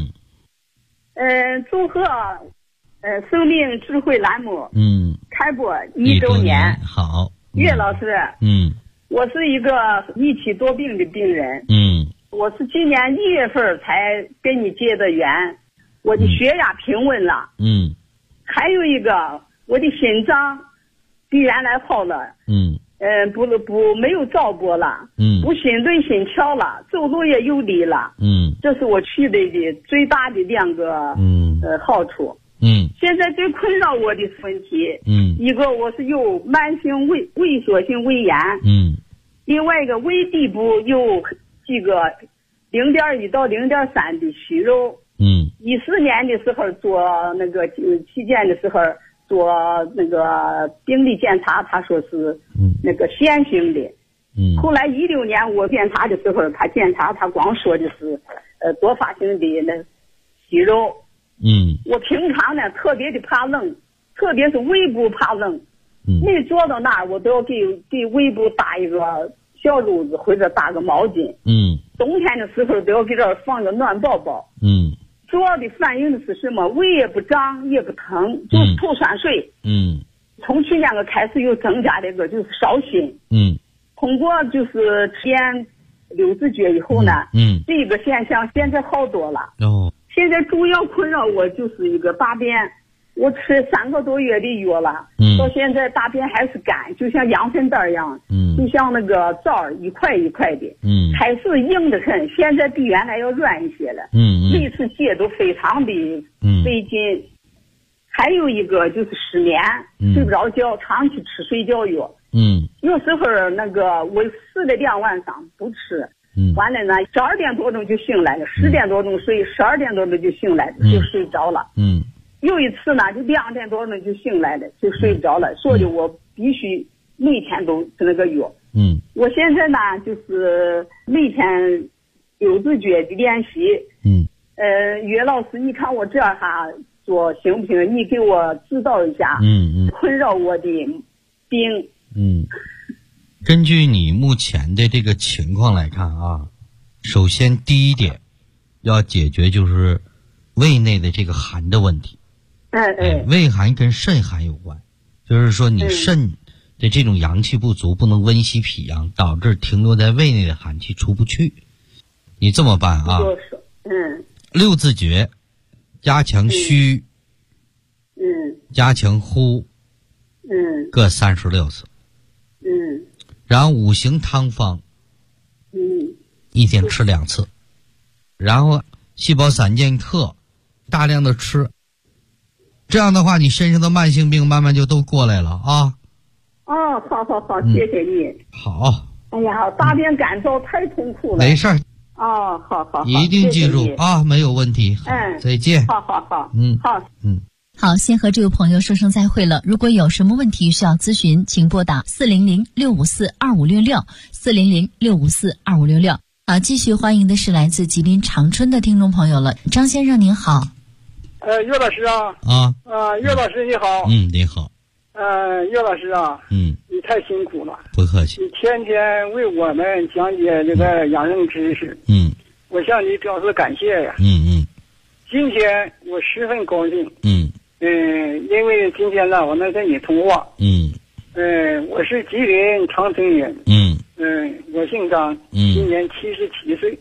祝贺生命智慧栏目开播1周年。 好， 叶老师。我是一个一体多病的病人。我是今年1月份才跟你结的缘，我的血压平稳了。还有一个，我的心脏比原来好了。没有躁波了。不心顿心跳了，走路也有力了。这是我取得的最大的2个好处。现在最困扰我的问题，一个我是有慢性萎缩性胃炎。另外一个胃底部有几个0.1到0.3的息肉。14年的时候做那个体检的时候做那个病理检查，他说是那个腺性的。后来16年我检查的时候，他检查他光说的是多发性的那息肉。我平常呢特别的怕冷，特别是胃部怕冷。每坐到那儿我都要给胃部搭一个小褥子或者搭个毛巾。冬天的时候都要给这儿放个暖宝宝。主要的反应的是什么？胃也不胀也不疼，就是吐酸水。从去年开始又增加了一个就是烧心。通过就是体验六字诀以后呢，这个现象现在好多了。现在主要困扰我就是一个大便，我吃3个多月的药了，到现在大便还是干，就像羊粪蛋一样，就像那个枣一块一块的，还是硬的很，现在比原来要软一些了，每次解都非常的费劲。还有一个就是失眠，睡不着觉，长期吃睡觉药，有时候那个我试了2晚上不吃，完了呢12点多钟就醒来了，10点多钟睡，12点多钟就醒来了，就睡着了，有一次呢就2点多钟就醒来了，就睡不着了，所以我必须每天都吃那个药。我现在呢就是每天六字诀的练习。岳老师，你看我这样哈做行不行？你给我指导一下。困扰我的病。 根据你目前的这个情况来看啊，首先第一点要解决就是胃内的这个寒的问题。胃寒跟肾寒有关，就是说你肾的这种阳气不足，不能温习脾阳，导致停留在胃内的寒气出不去。你这么办啊，6字诀加强虚，加强呼，各36次，然后5行汤方，一天吃2次，然后细胞散健克，大量的吃，这样的话你身上的慢性病慢慢就都过来了啊。 好，谢谢你。 好。 哎呀，大便干燥太痛苦了。 没事儿。 好， 一定记住啊，没有问题。再见。 好。 好，先和这位朋友说声再会了。如果有什么问题需要咨询，请拨打400-654-2566，400-654-2566。好，继续欢迎的是来自吉林长春的听众朋友了，张先生您好。 岳老师啊。岳老师你好。 你好。 岳老师啊。你太辛苦了。 不客气。 你天天为我们讲解这个养生知识。我向你表示感谢呀。今天我十分高兴。因为今天呢，我能跟你通话。我是吉林长春人。我姓张，今年77岁。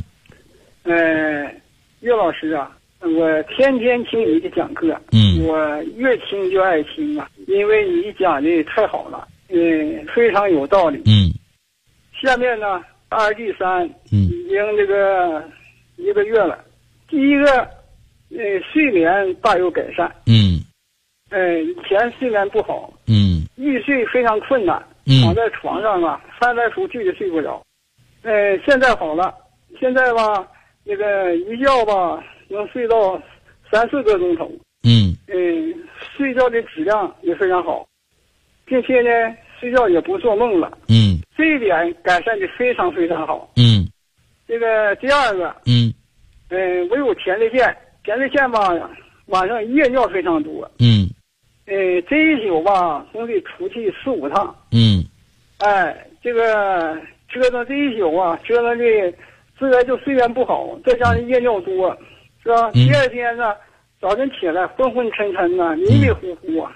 岳老师啊，我天天听你的讲课，我越听就爱听啊，因为你讲的太好了，非常有道理。下面呢，2第3，已经这个1个月了。第一个，睡眠大有改善。以前睡眠不好，欲睡非常困难，躺在床上啊，翻来覆去的睡不着。现在好了，现在吧，那个一觉吧能睡到3-4个钟头。睡觉的质量也非常好，并且呢，睡觉也不做梦了。这一点改善的非常非常好。这个第二个，我有前列腺，吧，晚上夜尿非常多。这一宿吧，总得出去4-5趟。这个折腾这一宿啊，折腾的自然就睡眠不好，再加上夜尿多，是吧？第二天呢，早晨起来昏昏沉沉的，迷迷糊糊啊。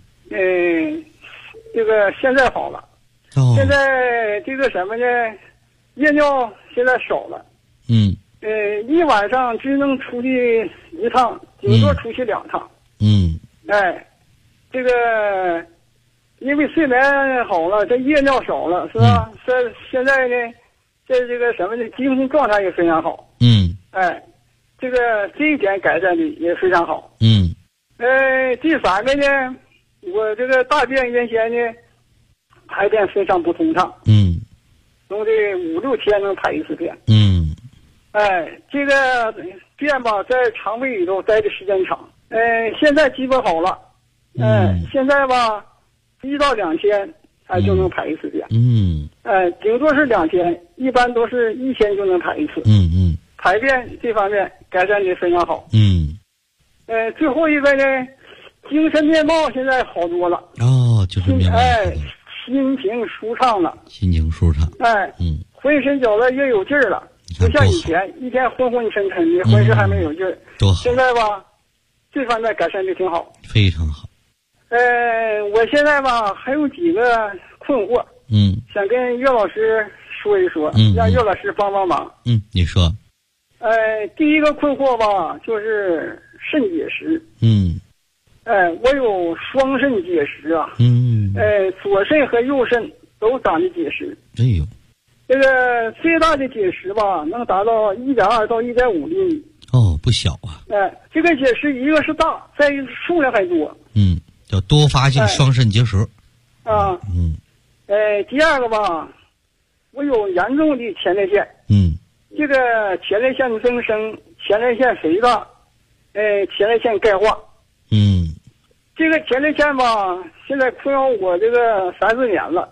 这个现在好了。现在这个什么呢？夜尿现在少了。一晚上只能出去1趟，顶多出去2趟。这个因为睡眠好了，这夜尿少了，是吧？现在呢，在这个什么呢，精神状态也非常好。这一点改善的也非常好。第三个呢，我这个大便原先呢排便非常不通畅。总得5-6天能排1次便。这个便吧，在肠胃里头待的时间长。现在基本好了。现在吧，1到2天就能排1次便。顶多是2天，一般都是1天就能排1次。排便这方面改善的非常好。最后一个呢，精神面貌现在好多了。 就是面貌。 心情舒畅了。浑身觉得越有劲儿了，不像以前一天昏昏沉沉的，浑身还没有劲儿。 多好。 现在吧，这方面改善的挺好。 非常好。 我现在吧还有几个困惑，想跟岳老师说一说，让岳老师帮帮忙。 你说。 第一个困惑吧，就是肾结石。我有双肾结石啊。左肾和右肾都长的结石。 哎呦， 这个最大的结石吧，能达到1.2到1.5厘米。 哦，不小啊。 这个结石一个是大，再一个数量还多。 叫多发性双肾结石。 第二个吧，我有严重的前列腺。这个前列腺增生、前列腺肥大，前列腺钙化。这个前列腺吧，现在困扰我这个3-4年了。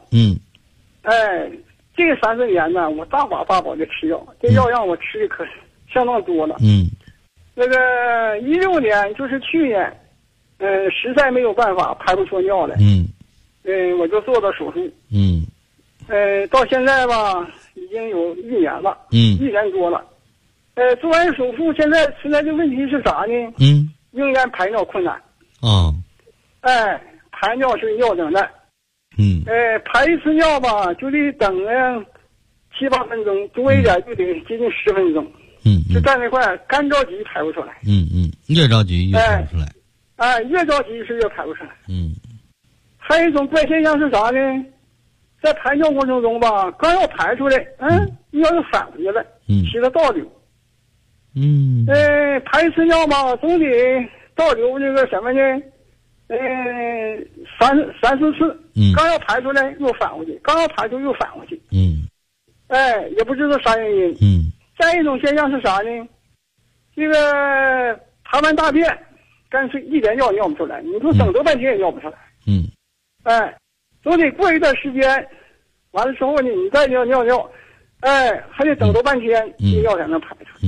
这3-4年呢，我大把的吃药，这药让我吃的可相当多了。那个16年，就是去年，实在没有办法排不出尿来。我就做的手术。到现在吧，已经有1年了。1年多了。做完手术，现在存在的问题是啥呢？仍然排尿困难。排尿是尿等待。排一次尿吧，就得等7-8分钟，多一点就得接近10分钟。就在那块干着急排不出来。 越着急越排不出来。 越着急是越排不出来。还有一种怪现象是啥呢？在排尿过程中吧，刚要排出来，尿又返回来，起了倒流。排一次尿吧，总得倒流这个什么呢？3-4次。刚要排出来又返回去，刚要排出又返回去。也不知道啥原因。再一种现象是啥呢？这个排完大便，干脆一点尿不出来，你说整多半天也尿不出来。总得过一段时间，完了之后呢，你再尿，还得等多半天，尿才能排出。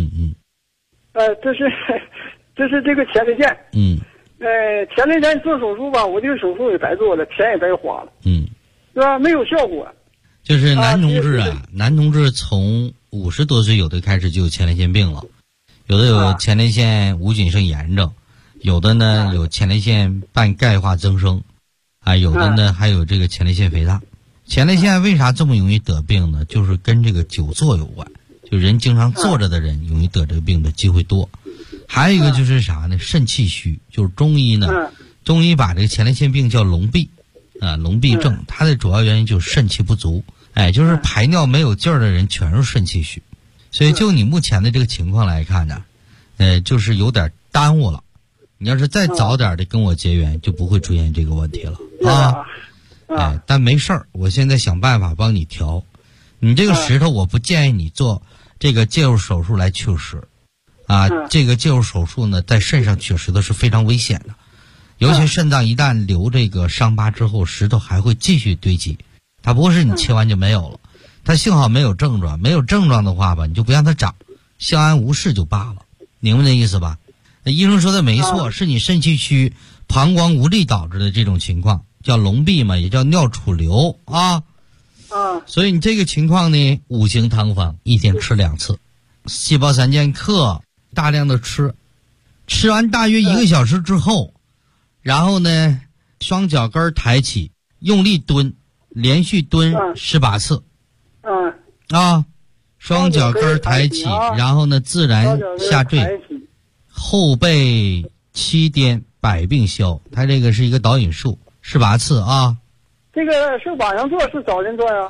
这是这个前列腺。前列腺做手术吧，我这个手术也白做了，钱也白花了。是吧？没有效果。 就是男同志男同志从50多岁有的开始就有前列腺病了，有的有前列腺无菌性炎症，有的呢有前列腺半钙化增生，有的呢还有这个前列腺肥大。前列腺为啥这么容易得病呢？就是跟这个久坐有关，就人经常坐着的人容易得这个病的机会多。还有一个就是啥呢？肾气虚，就是中医呢，中医把这个前列腺病叫龙闭，龙闭症，它的主要原因就是肾气不足。就是排尿没有劲儿的人全是肾气虚，所以就你目前的这个情况来看呢，就是有点耽误了。你要是再早点的跟我结缘，就不会出现这个问题了但没事儿，我现在想办法帮你调。你这个石头，我不建议你做这个介入手术来取石，这个介入手术呢，在肾上取石头是非常危险的，尤其肾脏一旦留这个伤疤之后，石头还会继续堆积。它不是你切完就没有了，它幸好没有症状，没有症状的话吧，你就不让它长，相安无事就罢了，明白这意思吧？那医生说的没错，是你肾气虚、膀胱无力导致的这种情况，叫龙闭嘛，也叫尿储留所以你这个情况呢，5行汤方一天吃2次，细胞3剑客大量的吃完大约1个小时之后，然后呢，双脚跟抬起，用力蹲。连续蹲18次，双脚跟抬起，然后呢自然下坠，后背7颠，百病消。它这个是一个导引术，18次啊。 这个是晚上做是早晨做呀？